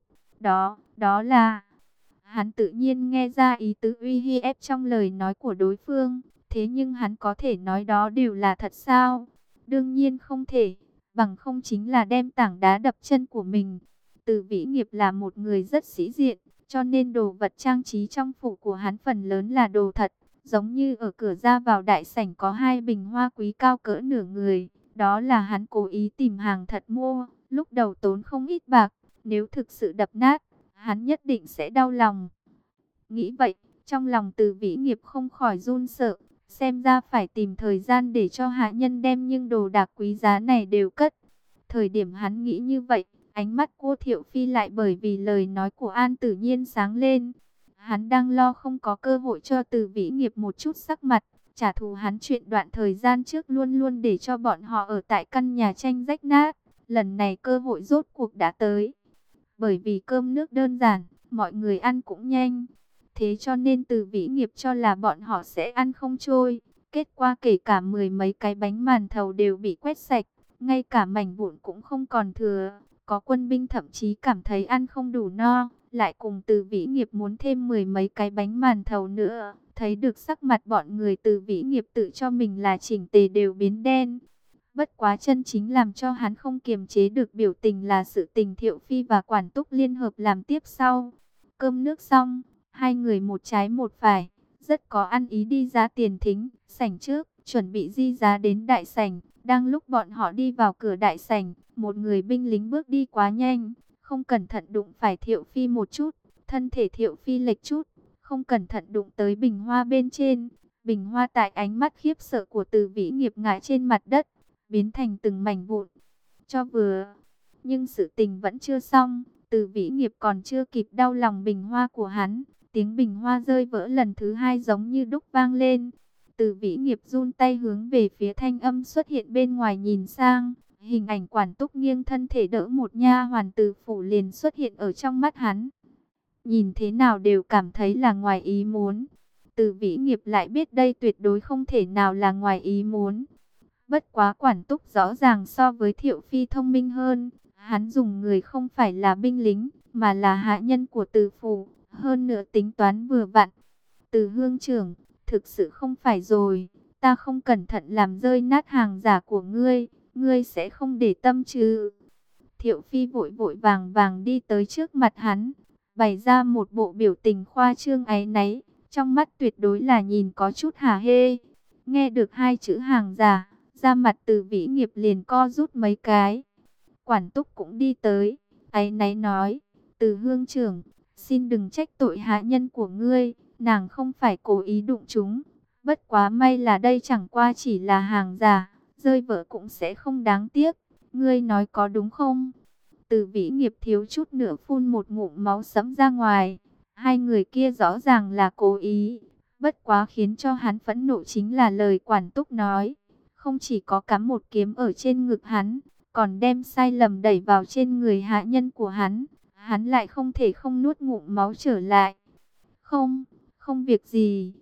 Đó là... Hắn tự nhiên nghe ra ý tứ uy hiếp trong lời nói của đối phương. Thế nhưng hắn có thể nói đó đều là thật sao? Đương nhiên không thể. Bằng không chính là đem tảng đá đập chân của mình. Từ Vĩ Nghiệp là một người rất sĩ diện, cho nên đồ vật trang trí trong phủ của hắn phần lớn là đồ thật. Giống như ở cửa ra vào đại sảnh có hai bình hoa quý cao cỡ nửa người. Đó là hắn cố ý tìm hàng thật mua, lúc đầu tốn không ít bạc. Nếu thực sự đập nát, hắn nhất định sẽ đau lòng. Nghĩ vậy, trong lòng Từ Vĩ Nghiệp không khỏi run sợ. Xem ra phải tìm thời gian để cho hạ nhân đem những đồ đạc quý giá này đều cất. Thời điểm hắn nghĩ như vậy, ánh mắt cô Thiệu Phi lại bởi vì lời nói của An Tử Nhiên sáng lên. Hắn đang lo không có cơ hội cho Từ Vĩ Nghiệp một chút sắc mặt, trả thù hắn chuyện đoạn thời gian trước luôn luôn để cho bọn họ ở tại căn nhà tranh rách nát. Lần này cơ hội rốt cuộc đã tới. Bởi vì cơm nước đơn giản, mọi người ăn cũng nhanh. Thế cho nên Từ Vĩ Nghiệp cho là bọn họ sẽ ăn không trôi. Kết quả kể cả 10 mấy cái bánh màn thầu đều bị quét sạch, ngay cả mảnh vụn cũng không còn thừa. Có quân binh thậm chí cảm thấy ăn không đủ no, lại cùng Từ Vĩ Nghiệp muốn thêm 10 mấy cái bánh màn thầu nữa. Thấy được sắc mặt bọn người Từ Vĩ Nghiệp tự cho mình là chỉnh tề đều biến đen. Bất quá chân chính làm cho hắn không kiềm chế được biểu tình là sự tình Thiệu Phi và Quản Túc liên hợp làm tiếp sau. Cơm nước xong, hai người một trái một phải, rất có ăn ý đi ra tiền thính, sảnh trước, chuẩn bị di giá đến đại sảnh. Đang lúc bọn họ đi vào cửa đại sảnh, một người binh lính bước đi quá nhanh, không cẩn thận đụng phải Thiệu Phi một chút, thân thể Thiệu Phi lệch chút, không cẩn thận đụng tới bình hoa bên trên. Bình hoa tại ánh mắt khiếp sợ của Từ Vĩ Nghiệp ngã trên mặt đất, biến thành từng mảnh vụn. Cho vừa, nhưng sự tình vẫn chưa xong, Từ Vĩ Nghiệp còn chưa kịp đau lòng bình hoa của hắn, tiếng bình hoa rơi vỡ lần thứ hai giống như đúc vang lên. Từ Vĩ Nghiệp run tay hướng về phía thanh âm xuất hiện bên ngoài nhìn sang, hình ảnh Quản Túc nghiêng thân thể đỡ một nha hoàn Từ phủ liền xuất hiện ở trong mắt hắn. Nhìn thế nào đều cảm thấy là ngoài ý muốn. Từ Vĩ Nghiệp lại biết đây tuyệt đối không thể nào là ngoài ý muốn. Bất quá Quản Túc rõ ràng so với Thiệu Phi thông minh hơn. Hắn dùng người không phải là binh lính, mà là hạ nhân của Từ phủ. Hơn nữa tính toán vừa vặn. Từ Hương trưởng, thực sự không phải rồi. Ta không cẩn thận làm rơi nát hàng giả của ngươi. Ngươi sẽ không để tâm chứ? Thiệu Phi vội vội vàng vàng đi tới trước mặt hắn, bày ra một bộ biểu tình khoa trương áy náy. Trong mắt tuyệt đối là nhìn có chút hả hê. Nghe được hai chữ hàng giả, da mặt Từ Vĩ Nghiệp liền co rút mấy cái. Quản Túc cũng đi tới, áy náy nói, Từ Hương trưởng, xin đừng trách tội hạ nhân của ngươi, nàng không phải cố ý đụng chúng. Bất quá may là đây chẳng qua chỉ là hàng giả, rơi vỡ cũng sẽ không đáng tiếc. Ngươi nói có đúng không? Từ Vĩ Nghiệp thiếu chút nữa phun một ngụm máu sẫm ra ngoài. Hai người kia rõ ràng là cố ý. Bất quá khiến cho hắn phẫn nộ chính là lời Quản Túc nói. Không chỉ có cắm một kiếm ở trên ngực hắn, còn đem sai lầm đẩy vào trên người hạ nhân của hắn. Hắn lại không thể không nuốt ngụm máu trở lại. Không, không việc gì,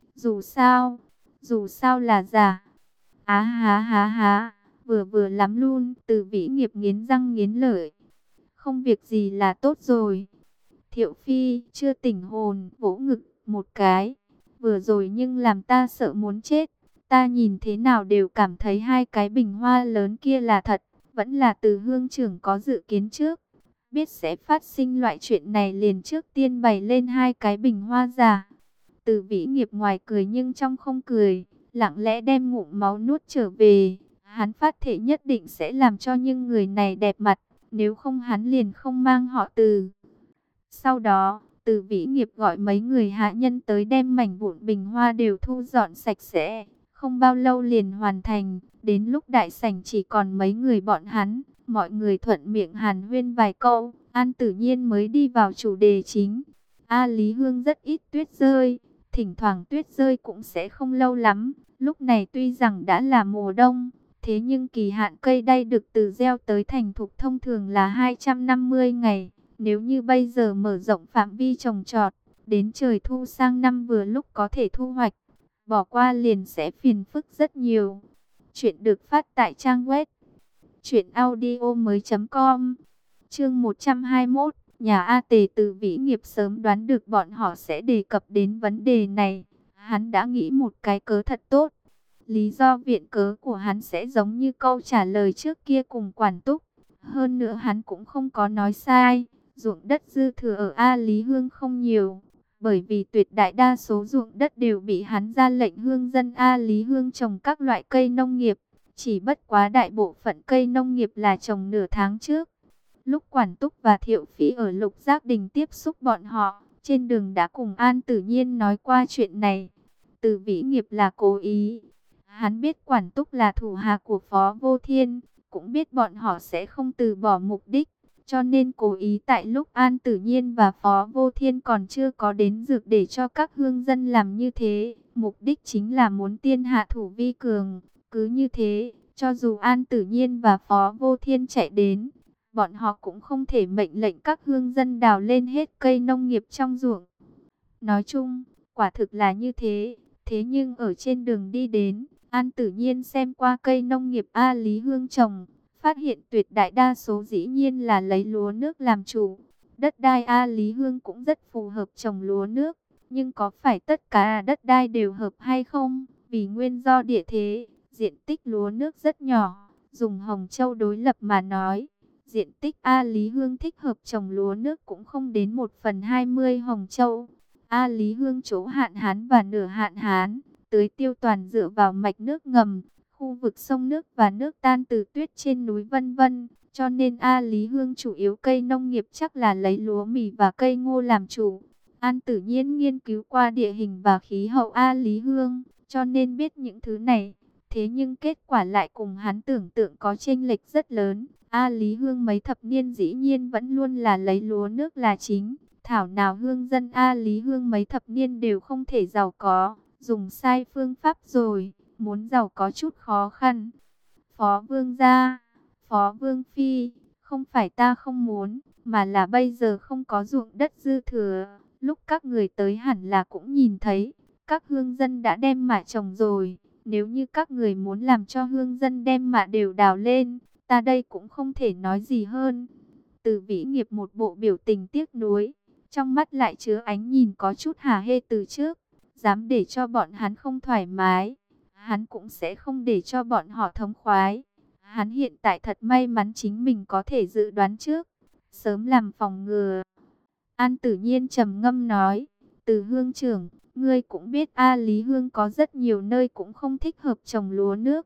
dù sao là giả. Á há há há, vừa lắm luôn, Từ Vĩ Nghiệp nghiến răng nghiến lợi. Không việc gì là tốt rồi. Thiệu Phi chưa tỉnh hồn, vỗ ngực một cái. Vừa rồi nhưng làm ta sợ muốn chết. Ta nhìn thế nào đều cảm thấy hai cái bình hoa lớn kia là thật. Vẫn là Từ Hương trưởng có dự kiến trước. Biết sẽ phát sinh loại chuyện này liền trước tiên bày lên hai cái bình hoa giả. Từ Vĩ Nghiệp ngoài cười nhưng trong không cười, lặng lẽ đem ngụm máu nuốt trở về. Hắn phát thể nhất định sẽ làm cho những người này đẹp mặt, nếu không hắn liền không mang họ Từ. Sau đó, Từ Vĩ Nghiệp gọi mấy người hạ nhân tới đem mảnh vụn bình hoa đều thu dọn sạch sẽ. Không bao lâu liền hoàn thành, đến lúc đại sảnh chỉ còn mấy người bọn hắn, mọi người thuận miệng hàn huyên vài câu, An Tử Nhiên mới đi vào chủ đề chính. A Lý Hương rất ít tuyết rơi, thỉnh thoảng tuyết rơi cũng sẽ không lâu lắm. Lúc này tuy rằng đã là mùa đông, thế nhưng kỳ hạn cây đay đực từ gieo tới thành thục thông thường là 250 ngày. Nếu như bây giờ mở rộng phạm vi trồng trọt, đến trời thu sang năm vừa lúc có thể thu hoạch, bỏ qua liền sẽ phiền phức rất nhiều. Chuyện được phát tại trang web truyệnaudiomoi.com. Chương 121, nhà A Tề. Từ Vĩ Nghiệp sớm đoán được bọn họ sẽ đề cập đến vấn đề này. Hắn đã nghĩ một cái cớ thật tốt. Lý do viện cớ của hắn sẽ giống như câu trả lời trước kia cùng Quản Túc. Hơn nữa hắn cũng không có nói sai. Ruộng đất dư thừa ở A Lý Hương không nhiều. Bởi vì tuyệt đại đa số ruộng đất đều bị hắn ra lệnh hương dân A Lý Hương trồng các loại cây nông nghiệp. Chỉ bất quá đại bộ phận cây nông nghiệp là trồng nửa tháng trước. Lúc Quản Túc và Thiệu Phỉ ở Lục Giác Đình tiếp xúc bọn họ, trên đường đã cùng An Tử Nhiên nói qua chuyện này. Từ Vĩ Nghiệp là cố ý. Hắn biết Quản Túc là thủ hạ của Phó Vô Thiên, cũng biết bọn họ sẽ không từ bỏ mục đích. Cho nên cố ý tại lúc An Tử Nhiên và Phó Vô Thiên còn chưa có đến dược để cho các hương dân làm như thế. Mục đích chính là muốn tiên hạ thủ vi cường. Cứ như thế, cho dù An Tử Nhiên và Phó Vô Thiên chạy đến, bọn họ cũng không thể mệnh lệnh các hương dân đào lên hết cây nông nghiệp trong ruộng. Nói chung, quả thực là như thế. Thế nhưng ở trên đường đi đến, An Tử Nhiên xem qua cây nông nghiệp A Lý Hương trồng, phát hiện tuyệt đại đa số dĩ nhiên là lấy lúa nước làm chủ. Đất đai A Lý Hương cũng rất phù hợp trồng lúa nước. Nhưng có phải tất cả đất đai đều hợp hay không? Vì nguyên do địa thế, diện tích lúa nước rất nhỏ. Dùng Hồng Châu đối lập mà nói, diện tích A Lý Hương thích hợp trồng lúa nước cũng không đến 1/20 Hồng Châu. A Lý Hương chỗ hạn hán và nửa hạn hán, tưới tiêu toàn dựa vào mạch nước ngầm, khu vực sông nước và nước tan từ tuyết trên núi vân vân. Cho nên A Lý Hương chủ yếu cây nông nghiệp chắc là lấy lúa mì và cây ngô làm chủ. An Tử Nhiên nghiên cứu qua địa hình và khí hậu A Lý Hương, cho nên biết những thứ này. Thế nhưng kết quả lại cùng hắn tưởng tượng có chênh lệch rất lớn. A Lý Hương mấy thập niên dĩ nhiên vẫn luôn là lấy lúa nước là chính. Thảo nào hương dân A Lý Hương mấy thập niên đều không thể giàu có, dùng sai phương pháp rồi, muốn giàu có chút khó khăn. Phó Vương gia, Phó Vương Phi, không phải ta không muốn, mà là bây giờ không có ruộng đất dư thừa. Lúc các người tới hẳn là cũng nhìn thấy, các hương dân đã đem mạ trồng rồi. Nếu như các người muốn làm cho hương dân đem mạ đều đào lên, ta đây cũng không thể nói gì hơn. Từ Vĩ Nghiệp một bộ biểu tình tiếc nuối, trong mắt lại chứa ánh nhìn có chút hả hê từ trước. Dám để cho bọn hắn không thoải mái, hắn cũng sẽ không để cho bọn họ thống khoái. Hắn hiện tại thật may mắn chính mình có thể dự đoán trước, sớm làm phòng ngừa. An Tử Nhiên trầm ngâm nói, Từ Hương trưởng, ngươi cũng biết A Lý Hương có rất nhiều nơi cũng không thích hợp trồng lúa nước.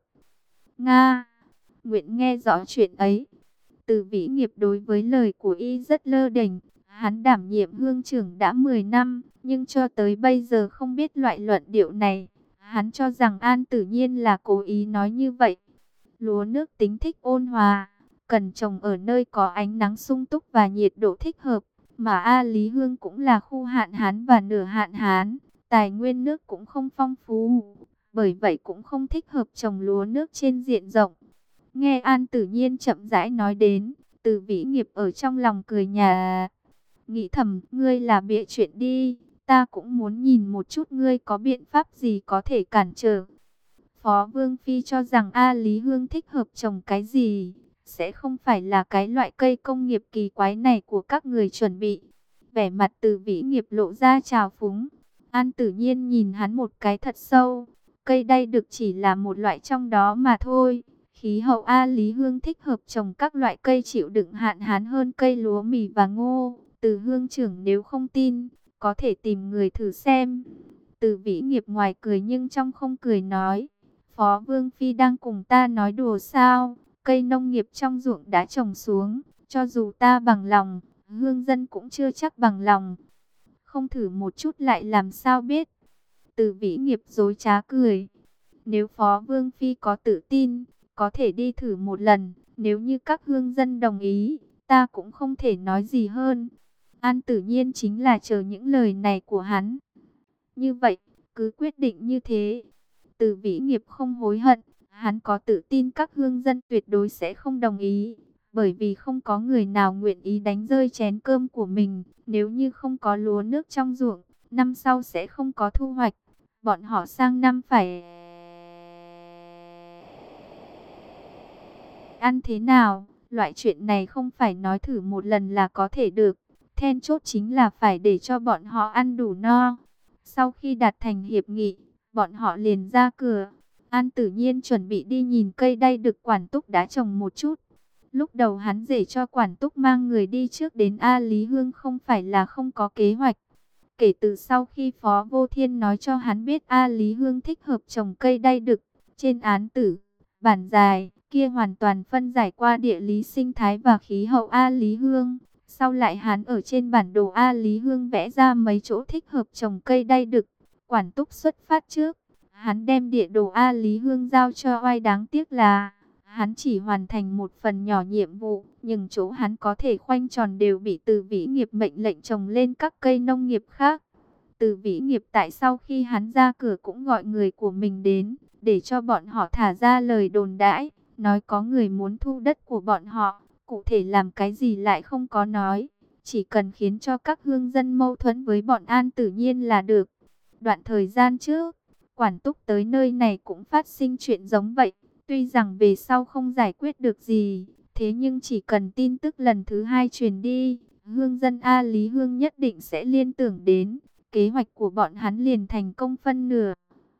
Nga, nguyện nghe rõ chuyện ấy. Từ Vĩ Nghiệp đối với lời của y rất lơ đễnh. Hắn đảm nhiệm hương trưởng đã 10 năm, nhưng cho tới bây giờ không biết loại luận điệu này. Hắn cho rằng An Tử Nhiên là cố ý nói như vậy. Lúa nước tính thích ôn hòa, cần trồng ở nơi có ánh nắng sung túc và nhiệt độ thích hợp. Mà A Lý Hương cũng là khu hạn hán và nửa hạn hán, tài nguyên nước cũng không phong phú. Bởi vậy cũng không thích hợp trồng lúa nước trên diện rộng. Nghe An Tử Nhiên chậm rãi nói đến, Từ Vĩ Nghiệp ở trong lòng cười nhà. Nghĩ thầm, ngươi là bịa chuyện đi, ta cũng muốn nhìn một chút ngươi có biện pháp gì có thể cản trở. Phó Vương Phi cho rằng A Lý Hương thích hợp trồng cái gì, sẽ không phải là cái loại cây công nghiệp kỳ quái này của các người chuẩn bị. Vẻ mặt Từ Vĩ Nghiệp lộ ra trào phúng. An Tử Nhiên nhìn hắn một cái thật sâu. Cây đay đực chỉ là một loại trong đó mà thôi. Khí hậu A Lý Hương thích hợp trồng các loại cây chịu đựng hạn hán hơn cây lúa mì và ngô. Từ Hương trưởng nếu không tin, có thể tìm người thử xem. Từ Vĩ Nghiệp ngoài cười nhưng trong không cười nói. Phó Vương Phi đang cùng ta nói đùa sao? Cây nông nghiệp trong ruộng đã trồng xuống. Cho dù ta bằng lòng, hương dân cũng chưa chắc bằng lòng. Không thử một chút lại làm sao biết? Từ Vĩ Nghiệp dối trá cười. Nếu Phó Vương Phi có tự tin, có thể đi thử một lần. Nếu như các hương dân đồng ý, ta cũng không thể nói gì hơn. An Tử Nhiên chính là chờ những lời này của hắn. Như vậy, cứ quyết định như thế. Từ Vĩ Nghiệp không hối hận, hắn có tự tin các hương dân tuyệt đối sẽ không đồng ý. Bởi vì không có người nào nguyện ý đánh rơi chén cơm của mình. Nếu như không có lúa nước trong ruộng, năm sau sẽ không có thu hoạch. Bọn họ sang năm phải ăn thế nào? Loại chuyện này không phải nói thử một lần là có thể được. Then chốt chính là phải để cho bọn họ ăn đủ no. Sau khi đạt thành hiệp nghị, bọn họ liền ra cửa. An Tử Nhiên chuẩn bị đi nhìn cây đay đực Quản Túc đã trồng một chút. Lúc đầu hắn để cho Quản Túc mang người đi trước đến A Lý Hương không phải là không có kế hoạch. Kể từ sau khi Phó Vô Thiên nói cho hắn biết A Lý Hương thích hợp trồng cây đay đực, trên án tử, bản dài, kia hoàn toàn phân giải qua địa lý sinh thái và khí hậu A Lý Hương. Sau lại hắn ở trên bản đồ A Lý Hương vẽ ra mấy chỗ thích hợp trồng cây đay đực. Quản Túc xuất phát trước, hắn đem địa đồ A Lý Hương giao cho Oai, đáng tiếc là hắn chỉ hoàn thành một phần nhỏ nhiệm vụ, nhưng chỗ hắn có thể khoanh tròn đều bị Từ Vĩ Nghiệp mệnh lệnh trồng lên các cây nông nghiệp khác. Từ Vĩ Nghiệp tại sau khi hắn ra cửa cũng gọi người của mình đến, để cho bọn họ thả ra lời đồn đãi, nói có người muốn thu đất của bọn họ, cụ thể làm cái gì lại không có nói, chỉ cần khiến cho các hương dân mâu thuẫn với bọn An Tử Nhiên là được. Đoạn thời gian trước, Quản Túc tới nơi này cũng phát sinh chuyện giống vậy. Tuy rằng về sau không giải quyết được gì, thế nhưng chỉ cần tin tức lần thứ hai truyền đi, hương dân A Lý Hương nhất định sẽ liên tưởng đến. Kế hoạch của bọn hắn liền thành công phân nửa.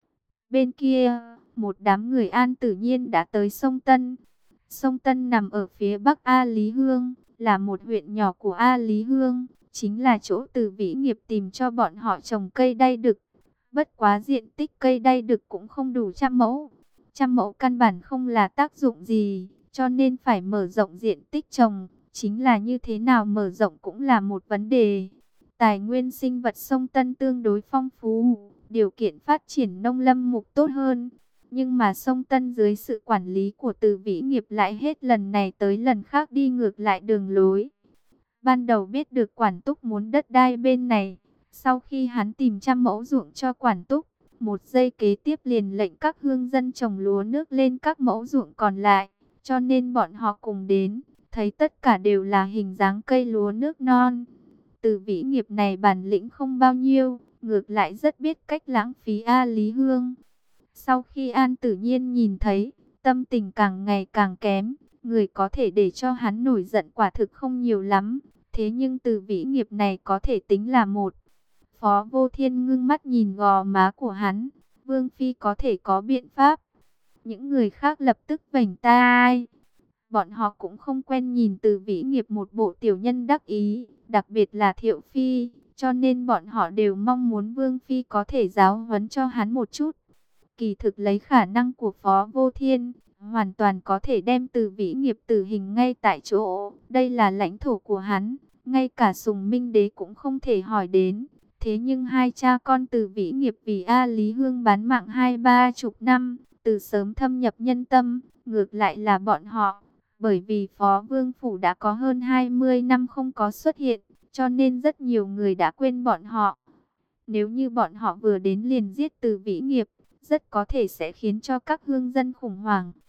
Bên kia, một đám người An Tử Nhiên đã tới sông Tân. Sông Tân nằm ở phía bắc A Lý Hương, là một huyện nhỏ của A Lý Hương, chính là chỗ Từ Vĩ Nghiệp tìm cho bọn họ trồng cây đay đực. Bất quá diện tích cây đay đực cũng không đủ 100 mẫu. 100 mẫu căn bản không là tác dụng gì, cho nên phải mở rộng diện tích trồng. Chính là như thế nào mở rộng cũng là một vấn đề. Tài nguyên sinh vật sông Tân tương đối phong phú, điều kiện phát triển nông lâm mục tốt hơn. Nhưng mà sông Tân dưới sự quản lý của Từ Vĩ Nghiệp lại hết lần này tới lần khác đi ngược lại đường lối. Ban đầu biết được Quản Túc muốn đất đai bên này, sau khi hắn tìm 100 mẫu ruộng cho Quản Túc, một giây kế tiếp liền lệnh các hương dân trồng lúa nước lên các mẫu ruộng còn lại, cho nên bọn họ cùng đến, thấy tất cả đều là hình dáng cây lúa nước non. Từ Vĩ Nghiệp này bản lĩnh không bao nhiêu, ngược lại rất biết cách lãng phí A Lý Hương. Sau khi An Tử Nhiên nhìn thấy, tâm tình càng ngày càng kém, người có thể để cho hắn nổi giận quả thực không nhiều lắm. Thế nhưng Từ Vĩ Nghiệp này có thể tính là một. Phó Vô Thiên ngưng mắt nhìn gò má của hắn, Vương Phi có thể có biện pháp. Những người khác lập tức vành tai. Bọn họ cũng không quen nhìn Từ Vĩ Nghiệp một bộ tiểu nhân đắc ý, đặc biệt là Thiệu Phi, cho nên bọn họ đều mong muốn Vương Phi có thể giáo huấn cho hắn một chút. Kỳ thực lấy khả năng của Phó Vô Thiên, hoàn toàn có thể đem Từ Vĩ Nghiệp tử hình ngay tại chỗ. Đây là lãnh thổ của hắn, ngay cả Sùng Minh Đế cũng không thể hỏi đến. Thế nhưng hai cha con Từ Vĩ Nghiệp vì A Lý Hương bán mạng 20-30 năm, từ sớm thâm nhập nhân tâm, ngược lại là bọn họ. Bởi vì Phó Vương Phủ đã có hơn 20 năm không có xuất hiện, cho nên rất nhiều người đã quên bọn họ. Nếu như bọn họ vừa đến liền giết Từ Vĩ Nghiệp, rất có thể sẽ khiến cho các hương dân khủng hoảng,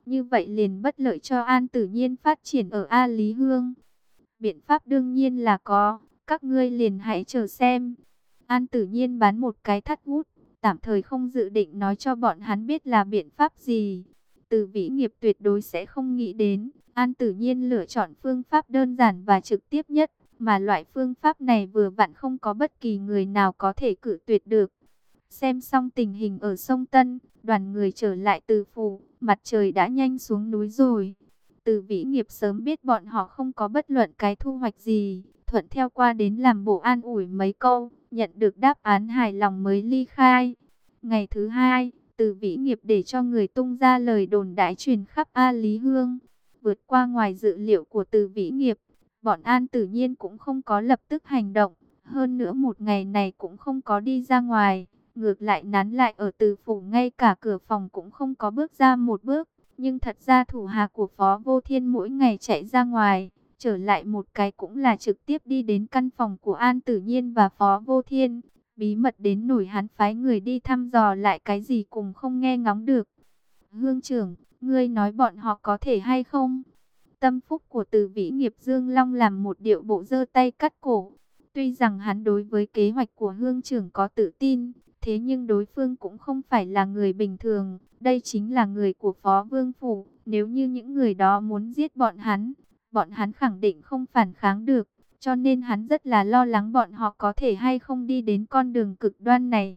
Như vậy liền bất lợi cho An Tử Nhiên phát triển ở A Lý Hương. Biện pháp đương nhiên là có, các ngươi liền hãy chờ xem. An Tử Nhiên bán một cái thắt hút, tạm thời không dự định nói cho bọn hắn biết là biện pháp gì. Từ Vĩ Nghiệp tuyệt đối sẽ không nghĩ đến, An Tử Nhiên lựa chọn phương pháp đơn giản và trực tiếp nhất, mà loại phương pháp này vừa vặn không có bất kỳ người nào có thể cự tuyệt được. Xem xong tình hình ở sông Tân, đoàn người trở lại Từ Phủ, mặt trời đã nhanh xuống núi rồi. Từ Vĩ Nghiệp sớm biết bọn họ không có bất luận cái thu hoạch gì, thuận theo qua đến làm bộ an ủi mấy câu, nhận được đáp án hài lòng mới ly khai. Ngày thứ hai, Từ Vĩ Nghiệp để cho người tung ra lời đồn đãi truyền khắp A Lý Hương. Vượt qua ngoài dự liệu của Từ Vĩ Nghiệp, bọn An Tử Nhiên cũng không có lập tức hành động, hơn nữa một ngày này cũng không có đi ra ngoài. Ngược lại nán lại ở Từ Phủ, ngay cả cửa phòng cũng không có bước ra một bước. Nhưng thật ra thủ hạ của Phó Vô Thiên mỗi ngày chạy ra ngoài, trở lại một cái cũng là trực tiếp đi đến căn phòng của An Tử Nhiên và Phó Vô Thiên. Bí mật đến nổi hắn phái người đi thăm dò lại cái gì cũng không nghe ngóng được. Hương trưởng, ngươi nói bọn họ có thể hay không? Tâm phúc của Từ Vĩ Nghiệp Dương Long làm một điệu bộ giơ tay cắt cổ. Tuy rằng hắn đối với kế hoạch của Hương trưởng có tự tin, thế nhưng đối phương cũng không phải là người bình thường, đây chính là người của Phó Vương Phủ. Nếu như những người đó muốn giết bọn hắn khẳng định không phản kháng được, cho nên hắn rất là lo lắng bọn họ có thể hay không đi đến con đường cực đoan này.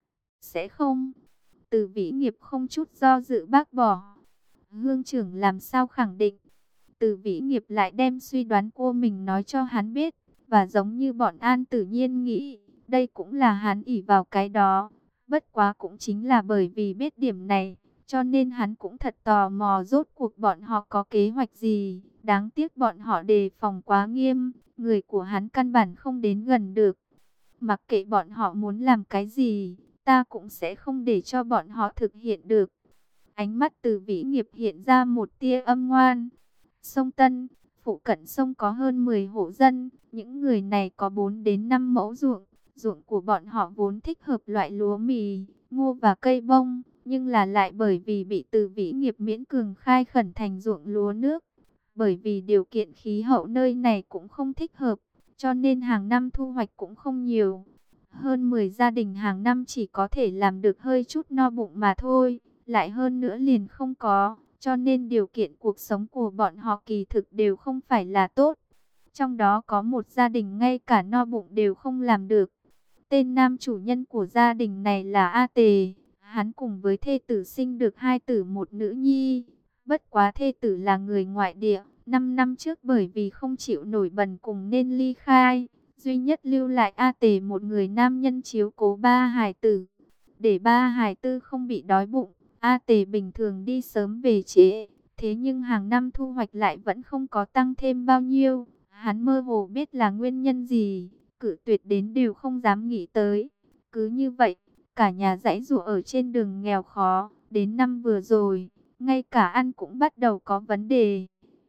Sẽ không. Từ Vĩ Nghiệp không chút do dự bác bỏ. Hương trưởng làm sao khẳng định? Từ Vĩ Nghiệp lại đem suy đoán của mình nói cho hắn biết, và giống như bọn An Tử Nhiên nghĩ, đây cũng là hắn ỷ vào cái đó. Bất quá cũng chính là bởi vì biết điểm này, cho nên hắn cũng thật tò mò rốt cuộc bọn họ có kế hoạch gì. Đáng tiếc bọn họ đề phòng quá nghiêm, người của hắn căn bản không đến gần được. Mặc kệ bọn họ muốn làm cái gì, ta cũng sẽ không để cho bọn họ thực hiện được. Ánh mắt Từ Vĩ Nghiệp hiện ra một tia âm ngoan. Sông Tân, phụ cận sông có hơn 10 hộ dân, những người này có 4 đến 5 mẫu ruộng. Ruộng của bọn họ vốn thích hợp loại lúa mì, ngô và cây bông, nhưng là lại bởi vì bị Từ Vĩ Nghiệp miễn cường khai khẩn thành ruộng lúa nước. Bởi vì điều kiện khí hậu nơi này cũng không thích hợp, cho nên hàng năm thu hoạch cũng không nhiều. Hơn 10 gia đình hàng năm chỉ có thể làm được hơi chút no bụng mà thôi, lại hơn nữa liền không có. Cho nên điều kiện cuộc sống của bọn họ kỳ thực đều không phải là tốt. Trong đó có một gia đình ngay cả no bụng đều không làm được. Tên nam chủ nhân của gia đình này là A Tề. Hắn cùng với thê tử sinh được 2 tử 1 nữ nhi. Bất quá thê tử là người ngoại địa. 5 năm trước bởi vì không chịu nổi bần cùng nên ly khai. Duy nhất lưu lại A Tề một người nam nhân chiếu cố 3 hài tử. Để 3 hài tử không bị đói bụng, A Tề bình thường đi sớm về trễ, thế nhưng hàng năm thu hoạch lại vẫn không có tăng thêm bao nhiêu. Hắn mơ hồ biết là nguyên nhân gì, cự tuyệt đến đều không dám nghĩ tới. Cứ như vậy, cả nhà giãy giụa ở trên đường nghèo khó, đến năm vừa rồi, ngay cả ăn cũng bắt đầu có vấn đề.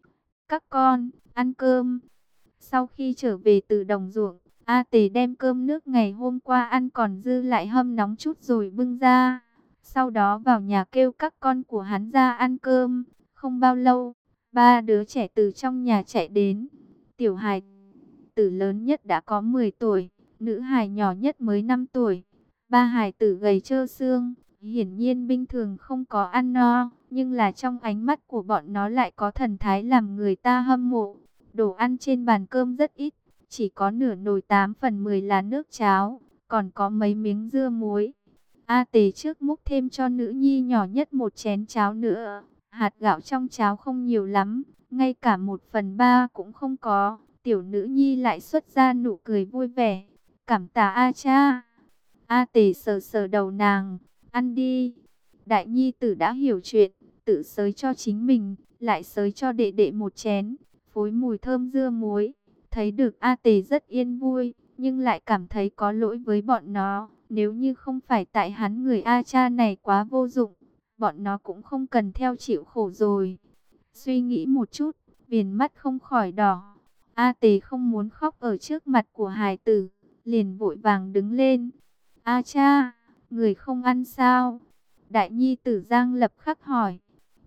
Các con, ăn cơm. Sau khi trở về từ đồng ruộng, A Tề đem cơm nước ngày hôm qua ăn còn dư lại hâm nóng chút rồi bưng ra. Sau đó vào nhà kêu các con của hắn ra ăn cơm. Không bao lâu, 3 đứa trẻ từ trong nhà chạy đến. Tiểu hài tử lớn nhất đã có 10 tuổi, nữ hài nhỏ nhất mới 5 tuổi. 3 hài tử gầy trơ xương, hiển nhiên bình thường không có ăn no, nhưng là trong ánh mắt của bọn nó lại có thần thái làm người ta hâm mộ. Đồ ăn trên bàn cơm rất ít, chỉ có nửa nồi 8 phần 10 là nước cháo, còn có mấy miếng dưa muối. A Tề trước múc thêm cho nữ nhi nhỏ nhất một chén cháo nữa. Hạt gạo trong cháo không nhiều lắm, ngay cả 1/3 cũng không có. Tiểu nữ nhi lại xuất ra nụ cười vui vẻ. Cảm tạ A cha. A Tề sờ sờ đầu nàng, ăn đi. Đại nhi tử đã hiểu chuyện, tự xới cho chính mình, lại xới cho đệ đệ một chén, phối mùi thơm dưa muối. Thấy được A Tề rất yên vui, nhưng lại cảm thấy có lỗi với bọn nó. Nếu như không phải tại hắn người A cha này quá vô dụng, bọn nó cũng không cần theo chịu khổ rồi. Suy nghĩ một chút, viền mắt không khỏi đỏ. A Tề không muốn khóc ở trước mặt của hài tử, liền vội vàng đứng lên. A cha, người không ăn sao? Đại nhi tử Giang Lập Khắc hỏi.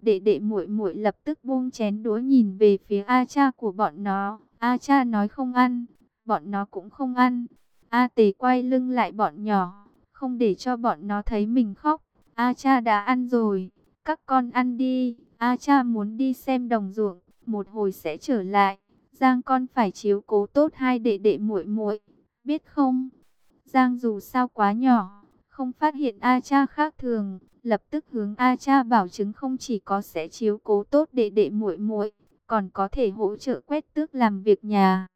đệ đệ muội muội lập tức buông chén đũa nhìn về phía A Cha của bọn nó. A Cha nói không ăn, bọn nó cũng không ăn. A Tề quay lưng lại bọn nhỏ, không để cho bọn nó thấy mình khóc. A Cha đã ăn rồi, các con ăn đi. A Cha muốn đi xem đồng ruộng, một hồi sẽ trở lại. Giang con phải chiếu cố tốt hai đệ đệ muội muội, biết không? Giang dù sao quá nhỏ, không phát hiện A Cha khác thường, lập tức hướng A Cha bảo chứng không chỉ có sẽ chiếu cố tốt đệ đệ muội muội, còn có thể hỗ trợ quét tước làm việc nhà.